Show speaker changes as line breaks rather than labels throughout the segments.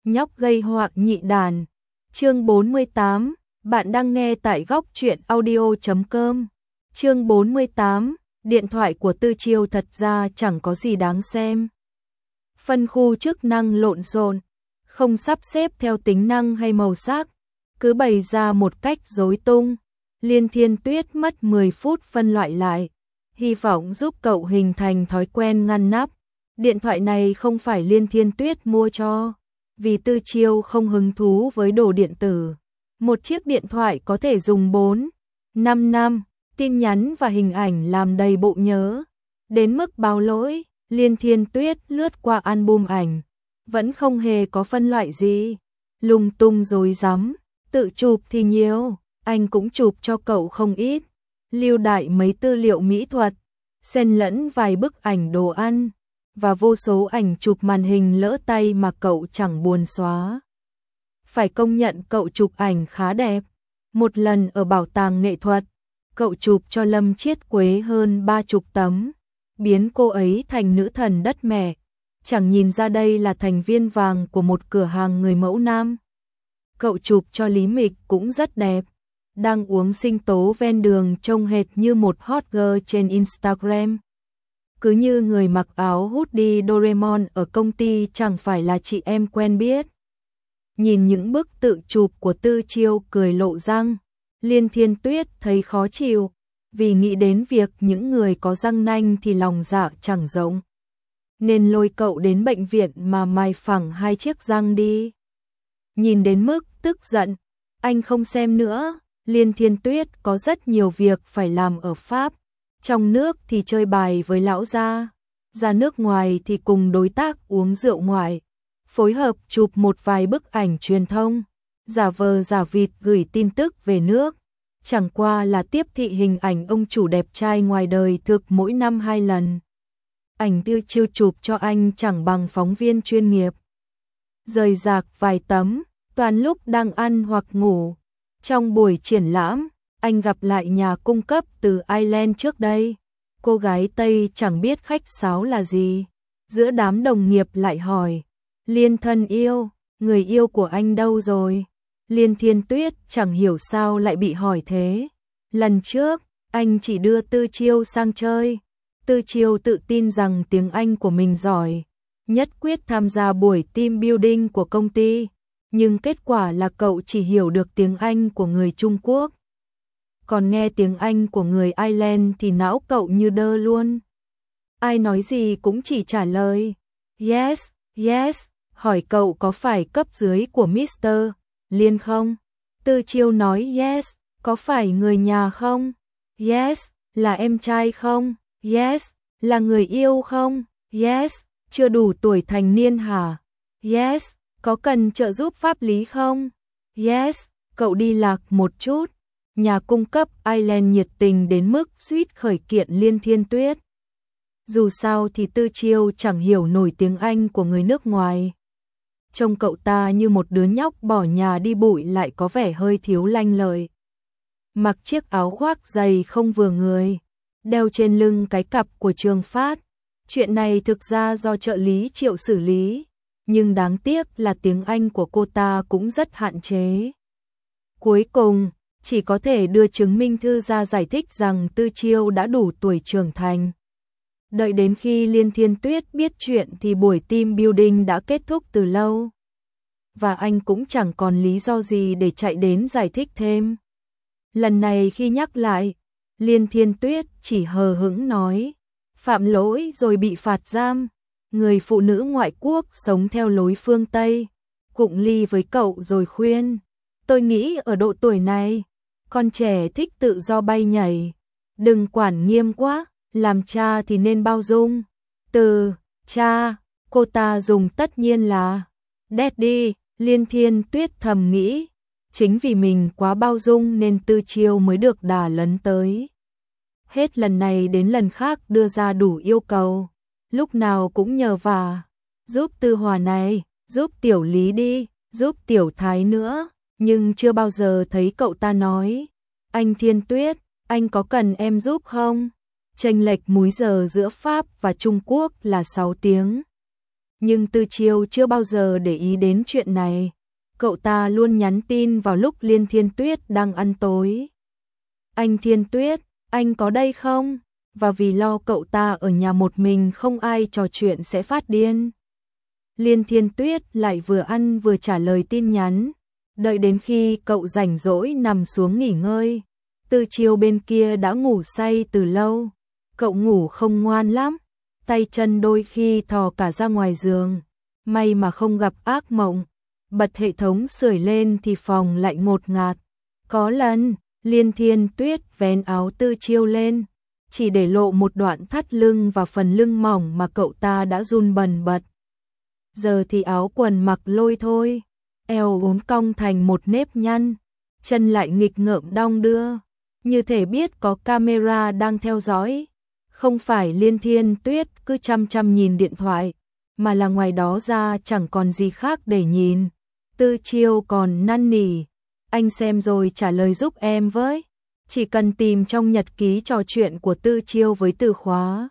nhóc gây họa nhị đàn. Chương 48, bạn đang nghe tại góc truyện audio.com. Chương 48, điện thoại của Tư Chiêu thật ra chẳng có gì đáng xem. Phân khu chức năng lộn xộn, không sắp xếp theo tính năng hay màu sắc, cứ bày ra một cách rối tung. Liên Thiên Tuyết mất 10 phút phân loại lại, hy vọng giúp cậu hình thành thói quen ngăn nắp. Điện thoại này không phải Liên Thiên Tuyết mua cho, vì Tư Chiêu không hứng thú với đồ điện tử. Một chiếc điện thoại có thể dùng 4, 5 năm, tin nhắn và hình ảnh làm đầy bộ nhớ. Đến mức báo lỗi, Liên Thiên Tuyết lướt qua album ảnh, vẫn không hề có phân loại gì. Lung tung rối rắm, tự chụp thì nhiều, anh cũng chụp cho cậu không ít. Lưu đại mấy tư liệu mỹ thuật, xen lẫn vài bức ảnh đồ ăn, và vô số ảnh chụp màn hình lỡ tay mà cậu chẳng buồn xóa. Phải công nhận cậu chụp ảnh khá đẹp. Một lần ở bảo tàng nghệ thuật, cậu chụp cho Lâm Chiết Quế hơn 30 tấm, biến cô ấy thành nữ thần đất mẹ. Chẳng nhìn ra đây là thành viên vàng của một cửa hàng người mẫu nam. Cậu chụp cho Lý Mịch cũng rất đẹp, đang uống sinh tố ven đường trông hệt như một hot girl trên Instagram. Cứ như người mặc áo hoodie Doraemon ở công ty chẳng phải là chị em quen biết. Nhìn những bức tự chụp của Tư Chiêu cười lộ răng, Liên Thiên Tuyết thấy khó chịu, vì nghĩ đến việc những người có răng nanh thì lòng dạ chẳng rộng. Nên lôi cậu đến bệnh viện mà mài phẳng 2 chiếc răng đi. Nhìn đến mức tức giận, anh không xem nữa. Liên Thiên Tuyết có rất nhiều việc phải làm ở Pháp. Trong nước thì chơi bài với lão gia, ra nước ngoài thì cùng đối tác uống rượu ngoại, phối hợp chụp một vài bức ảnh truyền thông, giả vờ giả vịt gửi tin tức về nước. Chẳng qua là tiếp thị hình ảnh ông chủ đẹp trai ngoài đời thực mỗi năm 2 lần. Ảnh Tư Chiêu chụp cho anh chẳng bằng phóng viên chuyên nghiệp. Rời rạc vài tấm, toàn lúc đang ăn hoặc ngủ. Trong buổi triển lãm, anh gặp lại nhà cung cấp từ Ireland trước đây. Cô gái Tây chẳng biết khách sáo là gì. Giữa đám đồng nghiệp lại hỏi, Liên thân yêu, người yêu của anh đâu rồi? Liên Thiên Tuyết chẳng hiểu sao lại bị hỏi thế. Lần trước, anh chỉ đưa Tư Chiêu sang chơi. Tư Chiêu tự tin rằng tiếng Anh của mình giỏi, nhất quyết tham gia buổi team building của công ty. Nhưng kết quả là cậu chỉ hiểu được tiếng Anh của người Trung Quốc. Còn nghe tiếng Anh của người Ireland thì não cậu như đơ luôn. Ai nói gì cũng chỉ trả lời yes, yes, hỏi cậu có phải cấp dưới của Mr. Liên không? Tư Chiêu nói yes, có phải người nhà không? Yes, là em trai không? Yes, là người yêu không? Yes, chưa đủ tuổi thành niên hả? Yes, có cần trợ giúp pháp lý không? Yes, cậu đi lạc một chút. Nhà cung cấp Ireland nhiệt tình đến mức suýt khởi kiện Liên Thiên Tuyết. Dù sao thì Tư Chiêu chẳng hiểu nổi tiếng Anh của người nước ngoài. Trông cậu ta như một đứa nhóc bỏ nhà đi bụi lại có vẻ hơi thiếu lanh lợi. Mặc chiếc áo khoác dày không vừa người, đeo trên lưng cái cặp của Trường Phát. Chuyện này thực ra do trợ lý Triệu xử lý, nhưng đáng tiếc là tiếng Anh của cô ta cũng rất hạn chế. Cuối cùng, chỉ có thể đưa chứng minh thư ra giải thích rằng Tư Chiêu đã đủ tuổi trưởng thành. Đợi đến khi Liên Thiên Tuyết biết chuyện thì buổi team building đã kết thúc từ lâu. Và anh cũng chẳng còn lý do gì để chạy đến giải thích thêm. Lần này khi nhắc lại, Liên Thiên Tuyết chỉ hờ hững nói, phạm lỗi rồi bị phạt giam. Người phụ nữ ngoại quốc sống theo lối phương Tây, cụng ly với cậu rồi khuyên, tôi nghĩ ở độ tuổi này, con trẻ thích tự do bay nhảy, đừng quản nghiêm quá, làm cha thì nên bao dung. Từ cha, cô ta dùng tất nhiên là Daddy. Liên Thiên Tuyết thầm nghĩ, chính vì mình quá bao dung nên Tư Chiêu mới được đà lấn tới. Hết lần này đến lần khác đưa ra đủ yêu cầu, lúc nào cũng nhờ vả, giúp Tư Hòa này, giúp Tiểu Lý đi, giúp Tiểu Thái nữa, nhưng chưa bao giờ thấy cậu ta nói, anh Thiên Tuyết, anh có cần em giúp không? Chênh lệch múi giờ giữa Pháp và Trung Quốc là 6 tiếng. Nhưng Tư Chiêu chưa bao giờ để ý đến chuyện này. Cậu ta luôn nhắn tin vào lúc Liên Thiên Tuyết đang ăn tối. Anh Thiên Tuyết, anh có đây không? Và vì lo cậu ta ở nhà một mình không ai trò chuyện sẽ phát điên. Liên Thiên Tuyết lại vừa ăn vừa trả lời tin nhắn. Đợi đến khi cậu rảnh rỗi nằm xuống nghỉ ngơi, Tư Chiêu bên kia đã ngủ say từ lâu. Cậu ngủ không ngoan lắm, tay chân đôi khi thò cả ra ngoài giường. May mà không gặp ác mộng. Bật hệ thống sưởi lên thì phòng lại ngột ngạt. Có lần, Liên Thiên Tuyết vén áo Tư Chiêu lên, chỉ để lộ một đoạn thắt lưng và phần lưng mỏng mà cậu ta đã run bần bật. Giờ thì áo quần mặc lôi thôi, eo uốn cong thành một nếp nhăn, chân lại nghịch ngợm đong đưa, như thể biết có camera đang theo dõi. Không phải Liên Thiên Tuyết cứ chăm chăm nhìn điện thoại, mà là ngoài đó ra chẳng còn gì khác để nhìn. Tư Chiêu còn năn nỉ, anh xem rồi trả lời giúp em với. Chỉ cần tìm trong nhật ký trò chuyện của Tư Chiêu với từ khóa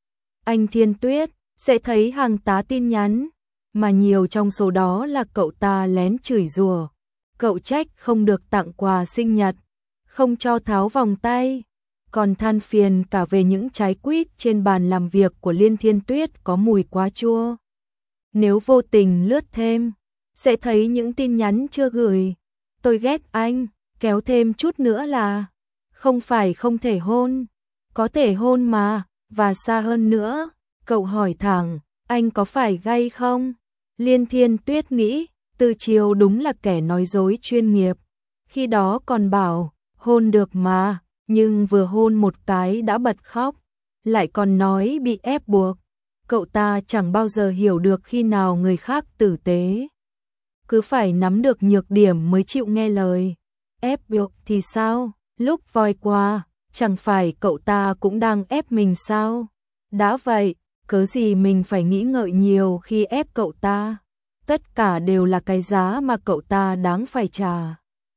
anh Thiên Tuyết, sẽ thấy hàng tá tin nhắn, mà nhiều trong số đó là cậu ta lén chửi rủa. Cậu trách không được tặng quà sinh nhật, không cho tháo vòng tay, còn than phiền cả về những trái quýt trên bàn làm việc của Liên Thiên Tuyết có mùi quá chua. Nếu vô tình lướt thêm, sẽ thấy những tin nhắn chưa gửi. Tôi ghét anh, kéo thêm chút nữa là không phải không thể hôn, có thể hôn mà, và xa hơn nữa. Cậu hỏi thẳng, anh có phải gay không? Liên Thiên Tuyết nghĩ, Tư Chiêu đúng là kẻ nói dối chuyên nghiệp. Khi đó còn bảo, hôn được mà, nhưng vừa hôn một cái đã bật khóc, lại còn nói bị ép buộc. Cậu ta chẳng bao giờ hiểu được khi nào người khác tử tế, cứ phải nắm được nhược điểm mới chịu nghe lời. Ép buộc thì sao? Lúc voi qua, chẳng phải cậu ta cũng đang ép mình sao? Đã vậy, cớ gì mình phải nghĩ ngợi nhiều khi ép cậu ta? Tất cả đều là cái giá mà cậu ta đáng phải trả.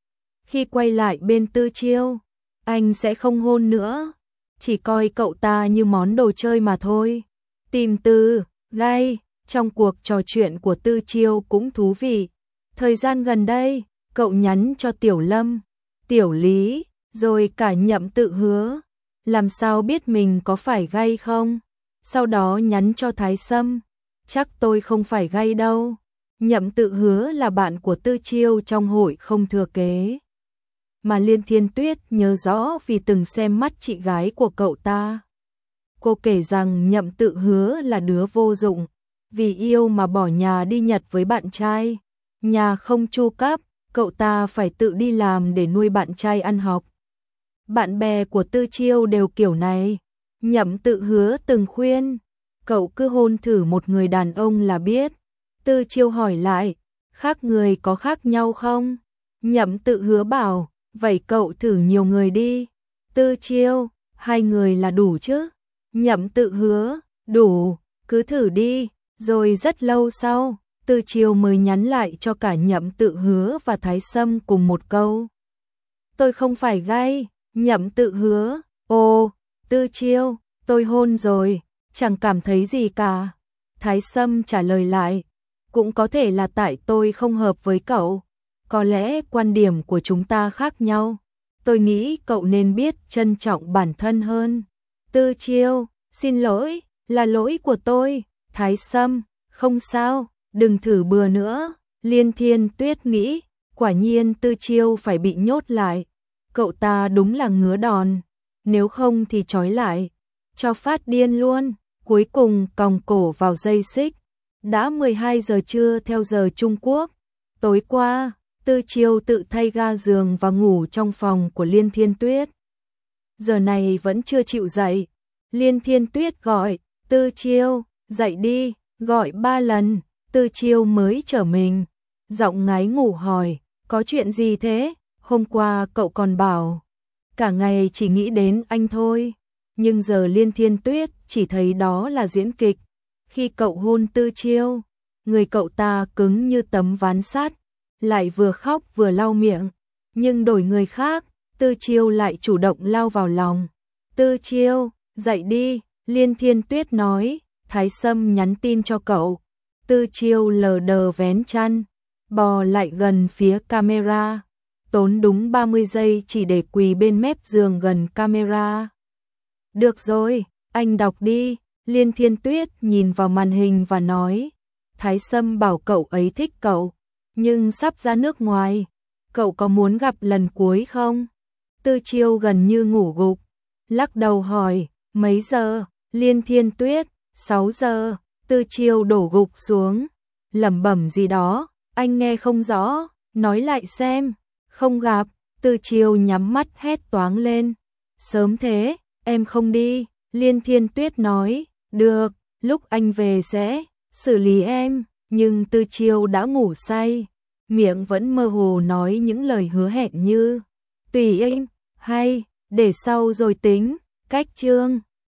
Khi quay lại bên Tư Chiêu, anh sẽ không hôn nữa, chỉ coi cậu ta như món đồ chơi mà thôi. Tìm từ gay trong cuộc trò chuyện của Tư Chiêu cũng thú vị. Thời gian gần đây, cậu nhắn cho Tiểu Lâm, Tiểu Lý, rồi cả Nhậm Tự Hứa. Làm sao biết mình có phải gay không? Sau đó nhắn cho Thái Sâm, chắc tôi không phải gay đâu. Nhậm Tự Hứa là bạn của Tư Chiêu trong hội không thừa kế, mà Liên Thiên Tuyết nhớ rõ vì từng xem mắt chị gái của cậu ta. Cô kể rằng Nhậm Tự Hứa là đứa vô dụng, vì yêu mà bỏ nhà đi Nhật với bạn trai. Nhà không chu cấp, cậu ta phải tự đi làm để nuôi bạn trai ăn học. Bạn bè của Tư Chiêu đều kiểu này. Nhậm Tự Hứa từng khuyên, cậu cứ hôn thử một người đàn ông là biết. Tư Chiêu hỏi lại, khác người có khác nhau không? Nhậm Tự Hứa bảo, vậy cậu thử nhiều người đi. Tư Chiêu, 2 người là đủ chứ? Nhậm Tự Hứa, đủ, cứ thử đi. Rồi rất lâu sau, Tư Chiêu mới nhắn lại cho cả Nhậm Tự Hứa và Thái Sâm cùng một câu. Tôi không phải gay. Nhậm Tự Hứa, ồ, Tư Chiêu, tôi hôn rồi, chẳng cảm thấy gì cả. Thái Sâm trả lời lại, cũng có thể là tại tôi không hợp với cậu. Có lẽ quan điểm của chúng ta khác nhau. Tôi nghĩ cậu nên biết trân trọng bản thân hơn. Tư Chiêu, xin lỗi, là lỗi của tôi. Thái Sâm, không sao, đừng thử bừa nữa. Liên Thiên Tuyết nghĩ, quả nhiên Tư Chiêu phải bị nhốt lại. Cậu ta đúng là ngứa đòn, nếu không thì trói lại, cho phát điên luôn. Cuối cùng còng cổ vào dây xích. Đã 12 giờ trưa theo giờ Trung Quốc. Tối qua, Tư Chiêu tự thay ga giường và ngủ trong phòng của Liên Thiên Tuyết. Giờ này vẫn chưa chịu dậy. Liên Thiên Tuyết gọi, Tư Chiêu, dậy đi, gọi 3 lần, Tư Chiêu mới trở mình. Giọng ngái ngủ hỏi, có chuyện gì thế? Hôm qua cậu còn bảo, cả ngày chỉ nghĩ đến anh thôi. Nhưng giờ Liên Thiên Tuyết chỉ thấy đó là diễn kịch. Khi cậu hôn Tư Chiêu, người cậu ta cứng như tấm ván sắt, lại vừa khóc vừa lau miệng. Nhưng đổi người khác, Tư Chiêu lại chủ động lao vào lòng. Tư Chiêu, dậy đi, Liên Thiên Tuyết nói, Thái Sâm nhắn tin cho cậu. Tư Chiêu lờ đờ vén chăn, bò lại gần phía camera, tốn đúng 30 giây chỉ để quỳ bên mép giường gần camera. Được rồi, anh đọc đi. Liên Thiên Tuyết nhìn vào màn hình và nói, Thái Sâm bảo cậu ấy thích cậu, nhưng sắp ra nước ngoài, cậu có muốn gặp lần cuối không? Tư Chiêu gần như ngủ gục, lắc đầu hỏi, mấy giờ? Liên Thiên Tuyết, 6 giờ. Tư Chiêu đổ gục xuống, lẩm bẩm gì đó, anh nghe không rõ, nói lại xem. Không gặp. Tư Chiêu nhắm mắt hét toáng lên, sớm thế, em không đi. Liên Thiên Tuyết nói, được, lúc anh về sẽ xử lý em. Nhưng Tư Chiêu đã ngủ say, miệng vẫn mơ hồ nói những lời hứa hẹn như tùy anh, hay để sau rồi tính. Cách chương